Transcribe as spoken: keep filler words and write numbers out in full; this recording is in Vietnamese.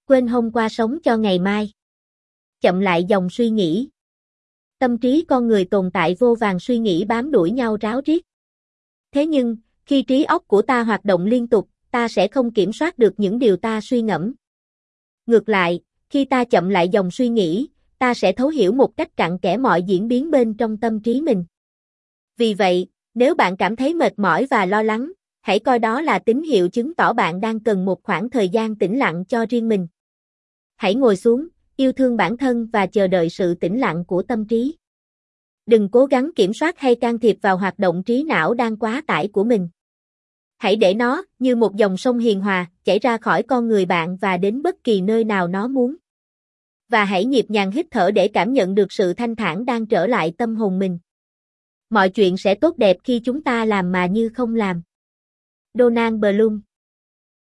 Quên hôm qua sống cho ngày mai. Chậm lại dòng suy nghĩ. Tâm trí con người tồn tại vô vàn suy nghĩ bám đuổi nhau ráo riết. Thế nhưng, khi trí óc của ta hoạt động liên tục, ta sẽ không kiểm soát được những điều ta suy ngẫm. Ngược lại, khi ta chậm lại dòng suy nghĩ, ta sẽ thấu hiểu một cách cặn kẽ mọi diễn biến bên trong tâm trí mình. Vì vậy, nếu bạn cảm thấy mệt mỏi và lo lắng, hãy coi đó là tín hiệu chứng tỏ bạn đang cần một khoảng thời gian tĩnh lặng cho riêng mình. Hãy ngồi xuống, yêu thương bản thân và chờ đợi sự tĩnh lặng của tâm trí. Đừng cố gắng kiểm soát hay can thiệp vào hoạt động trí não đang quá tải của mình. Hãy để nó, như một dòng sông hiền hòa, chảy ra khỏi con người bạn và đến bất kỳ nơi nào nó muốn. Và hãy nhịp nhàng hít thở để cảm nhận được sự thanh thản đang trở lại tâm hồn mình. Mọi chuyện sẽ tốt đẹp khi chúng ta làm mà như không làm. Donald Bloom.